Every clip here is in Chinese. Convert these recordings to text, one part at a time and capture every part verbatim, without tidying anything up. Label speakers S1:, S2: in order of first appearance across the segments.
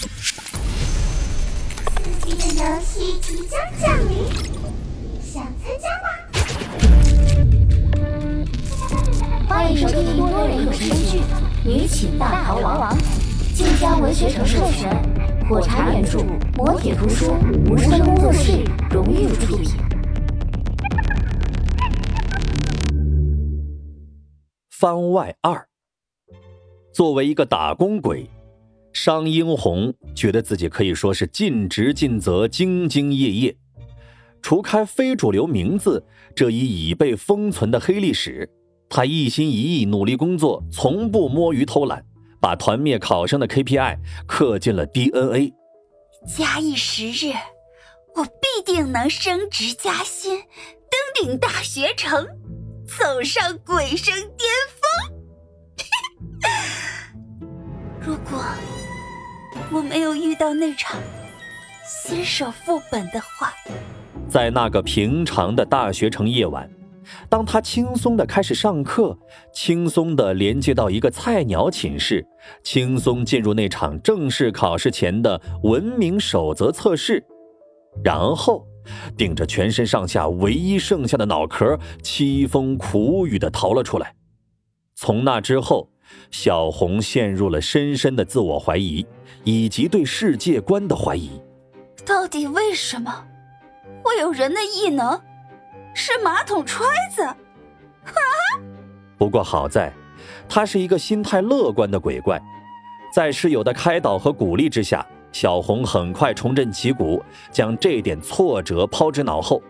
S1: 刺激的游戏即将降临，想参加吗？
S2: 欢迎收听多人有声剧《女寝大逃亡》，晋江文学城授权，火柴原著，磨铁图书，无声工作室荣誉出品。
S3: 番外二，作为一个打工鬼，商英红觉得自己可以说是尽职尽责，兢兢业业。除开非主流名字这一已被封存的黑历史，他一心一意努力工作，从不摸鱼偷懒，把团灭考生的 K P I 刻进了 D N A。
S4: 假以时日，我必定能升职加薪，登顶大学城，走上鬼声巅峰。如果我没有遇到那场新手副本的话，
S3: 在那个平常的大学城夜晚，当他轻松地开始上课，轻松地连接到一个菜鸟寝室，轻松进入那场正式考试前的文明守则测试，然后顶着全身上下唯一剩下的脑壳，凄风苦雨地逃了出来。从那之后，小红陷入了深深的自我怀疑，以及对世界观的怀疑。
S4: 到底为什么会有人的异能是马桶揣子？啊！
S3: 不过好在他是一个心态乐观的鬼怪，在室友的开导和鼓励之下，小红很快重振旗鼓，将这点挫折抛之脑后。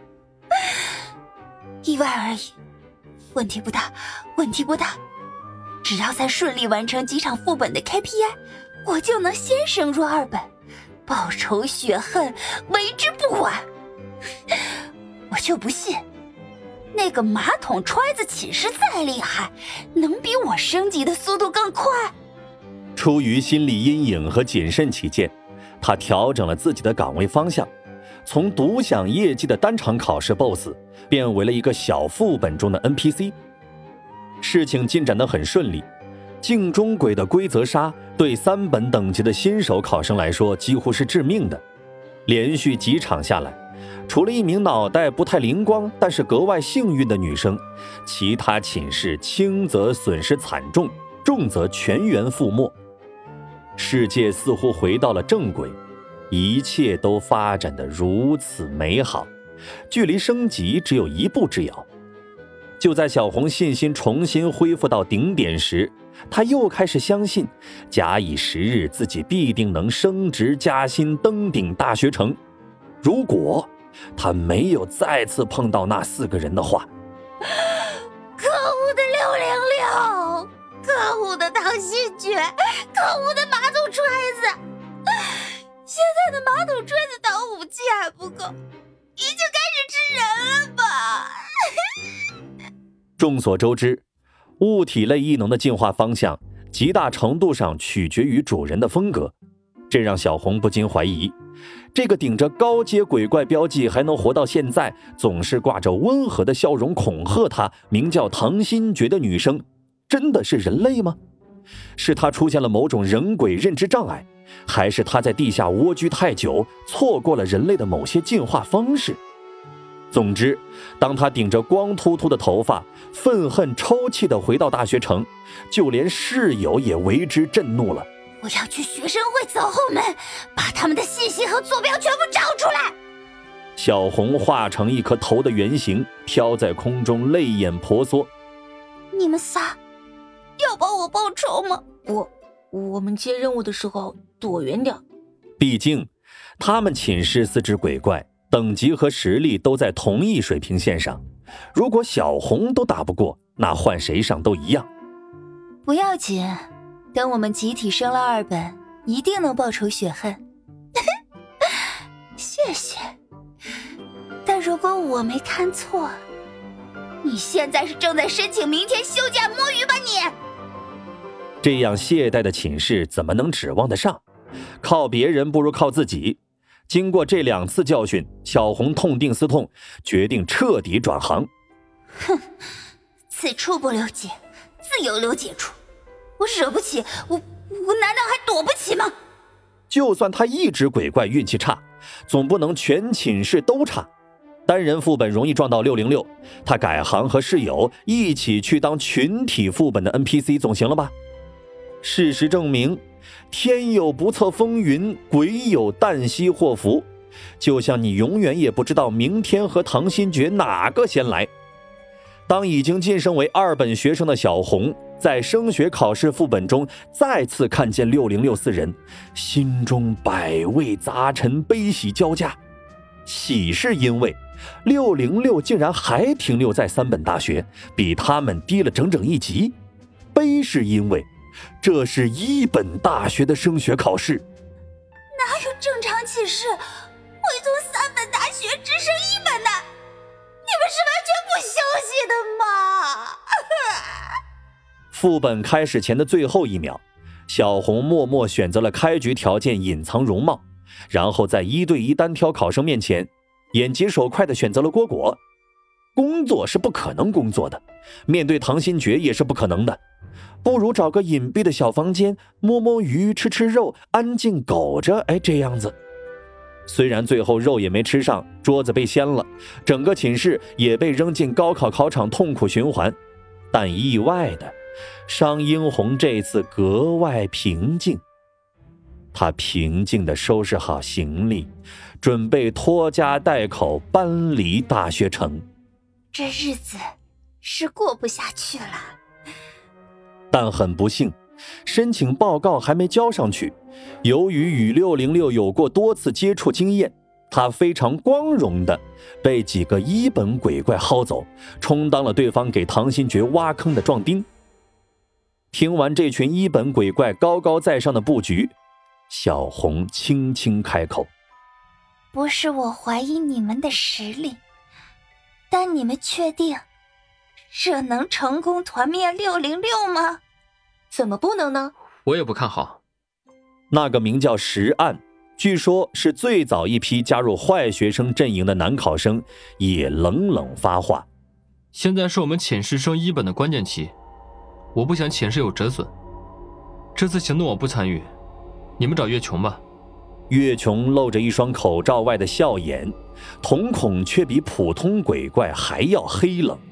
S4: 意外而已，问题不大，问题不大。只要再顺利完成几场副本的 K P I， 我就能先升入二本，报仇雪恨，为之不晚。我就不信那个马桶揣子寝室再厉害，能比我升级的速度更快。
S3: 出于心理阴影和谨慎起见，他调整了自己的岗位方向，从独享业绩的单场考试 B O S S 变为了一个小副本中的 N P C。 事情进展得很顺利，镜中鬼的规则杀对三本等级的新手考生来说几乎是致命的。连续几场下来，除了一名脑袋不太灵光但是格外幸运的女生，其他寝室轻则损失惨重，重则全员覆没。世界似乎回到了正轨，一切都发展得如此美好，距离升级只有一步之遥。就在小红信心重新恢复到顶点时，她又开始相信假以时日自己必定能升职加薪，登顶大学城。如果她没有再次碰到那四个人的话。
S4: 可恶的六零六，可恶的唐希爵，可恶的马桶揣子。现在的马桶揣子当武器还不够，已经开始吃人了吧？
S3: 众所周知，物体类异能的进化方向极大程度上取决于主人的风格，这让小红不禁怀疑，这个顶着高阶鬼怪标记还能活到现在，总是挂着温和的笑容恐吓她，名叫唐新觉的女生，真的是人类吗？是她出现了某种人鬼认知障碍，还是她在地下蜗居太久，错过了人类的某些进化方式？总之，当他顶着光秃秃的头发，愤恨抽泣地回到大学城，就连室友也为之震怒了。
S4: 我要去学生会走后门，把他们的信息和坐标全部找出来。
S3: 小红化成一颗头的圆形，飘在空中，泪眼婆娑。
S4: 你们仨要帮我报仇吗？
S5: 我我们接任务的时候躲远点。
S3: 毕竟他们寝室四只鬼怪等级和实力都在同一水平线上，如果小红都打不过，那换谁上都一样。
S4: 不要紧，等我们集体升了二本，一定能报仇雪恨。谢谢。但如果我没看错，你现在是正在申请明天休假摸鱼吧你？
S3: 这样懈怠的寝室怎么能指望得上？靠别人不如靠自己。经过这两次教训，小红痛定思痛，决定彻底转行。
S4: 哼，此处不留姐，自有留姐处。我惹不起，我我难道还躲不起吗？
S3: 就算他一只鬼怪运气差，总不能全寝室都差。单人副本容易撞到六零六，他改行和室友一起去当群体副本的 N P C 总行了吧？事实证明，天有不测风云，鬼有旦夕祸福。就像你永远也不知道明天和唐新觉哪个先来。当已经晋升为二本学生的小红在升学考试副本中再次看见六零六四人，心中百味杂陈，悲喜交加。喜是因为六零六竟然还停留在三本大学，比他们低了整整一级；悲是因为这是一本大学的升学考试。
S4: 哪有正常起试会从三本大学直升一本的？你们是完全不休息的吗？
S3: 副本开始前的最后一秒，小红默默选择了开局条件隐藏容貌，然后在一对一单挑考生面前，眼疾手快地选择了蝈蝈。工作是不可能工作的，面对唐新觉也是不可能的，不如找个隐蔽的小房间，摸摸鱼，吃吃肉，安静苟着，哎，这样子。虽然最后肉也没吃上，桌子被掀了，整个寝室也被扔进高考考场痛苦循环，但意外的，商英红这次格外平静。他平静地收拾好行李，准备拖家带口搬离大学城。
S4: 这日子是过不下去了。
S3: 但很不幸，申请报告还没交上去，由于与六零六有过多次接触经验，他非常光荣地被几个一本鬼怪薅走，充当了对方给唐新觉挖坑的壮丁。听完这群一本鬼怪高高在上的布局，小红轻轻开口：
S4: 不是我怀疑你们的实力，但你们确定这能成功团灭六零六吗？
S5: 怎么不能呢？
S6: 我也不看好。
S3: 那个名叫石岸，据说是最早一批加入坏学生阵营的男考生，也冷冷发话：
S6: 现在是我们寝室升一本的关键期，我不想寝室有折损。这次行动我不参与，你们找岳琼吧。
S3: 岳琼露着一双口罩外的笑眼，瞳孔却比普通鬼怪还要黑冷。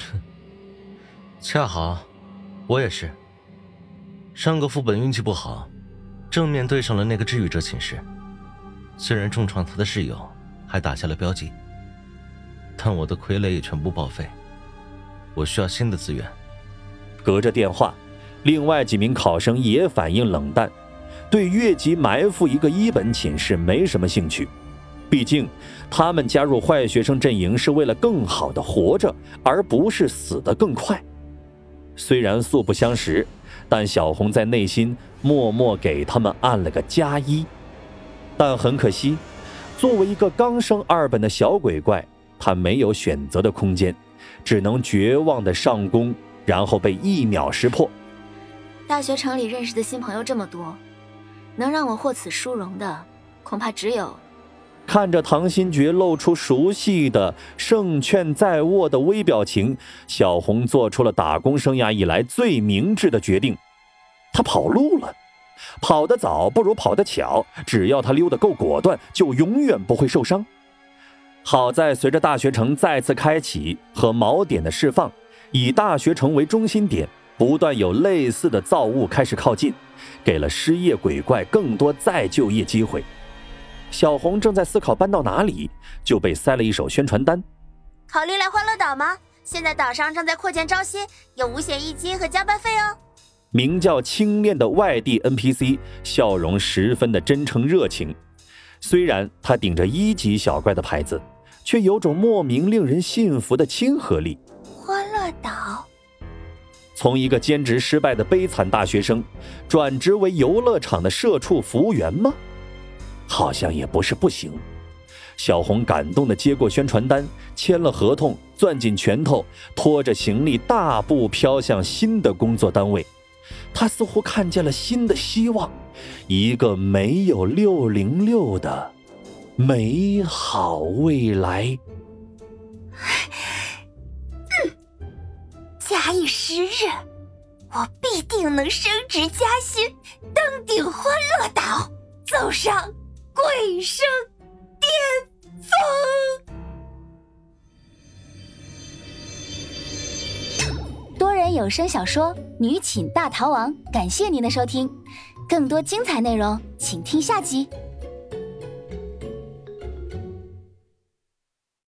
S7: 恰好我也是，上个副本运气不好，正面对上了那个治愈者寝室，虽然重创他的室友，还打下了标记，但我的傀儡也全部报废，我需要新的资源。
S3: 隔着电话，另外几名考生也反应冷淡，对越级埋伏一个一本寝室没什么兴趣，毕竟他们加入坏学生阵营是为了更好的活着，而不是死得更快。虽然素不相识，但小红在内心默默给他们按了个加一。但很可惜，作为一个刚升二本的小鬼怪，他没有选择的空间，只能绝望的上攻，然后被一秒识破。
S2: 大学城里认识的新朋友这么多，能让我获此殊荣的，恐怕只有……
S3: 看着唐新觉露出熟悉的胜券在握的微表情，小红做出了打工生涯以来最明智的决定。他跑路了，跑得早不如跑得巧，只要他溜得够果断，就永远不会受伤。好在随着大学城再次开启和锚点的释放，以大学城为中心点，不断有类似的造物开始靠近，给了失业鬼怪更多再就业机会。小红正在思考搬到哪里，就被塞了一手宣传单。
S4: 考虑来欢乐岛吗？现在岛上正在扩建招新，有五险一金和加班费哦。
S3: 名叫青练的外地 N P C 笑容十分的真诚热情，虽然他顶着一级小怪的牌子，却有种莫名令人信服的亲和力。
S4: 欢乐岛
S3: 从一个兼职失败的悲惨大学生转职为游乐场的社畜服务员吗？好像也不是不行。小红感动地接过宣传单，签了合同，攥紧拳头，拖着行李大步飘向新的工作单位。他似乎看见了新的希望，一个没有六零六的美好未来。
S4: 嗯，假以时日，我必定能升职加薪，登顶欢乐岛。走。 走上贵生巅
S2: 峰。多人有声小说《女寝大逃亡》，感谢您的收听，更多精彩内容请听下集。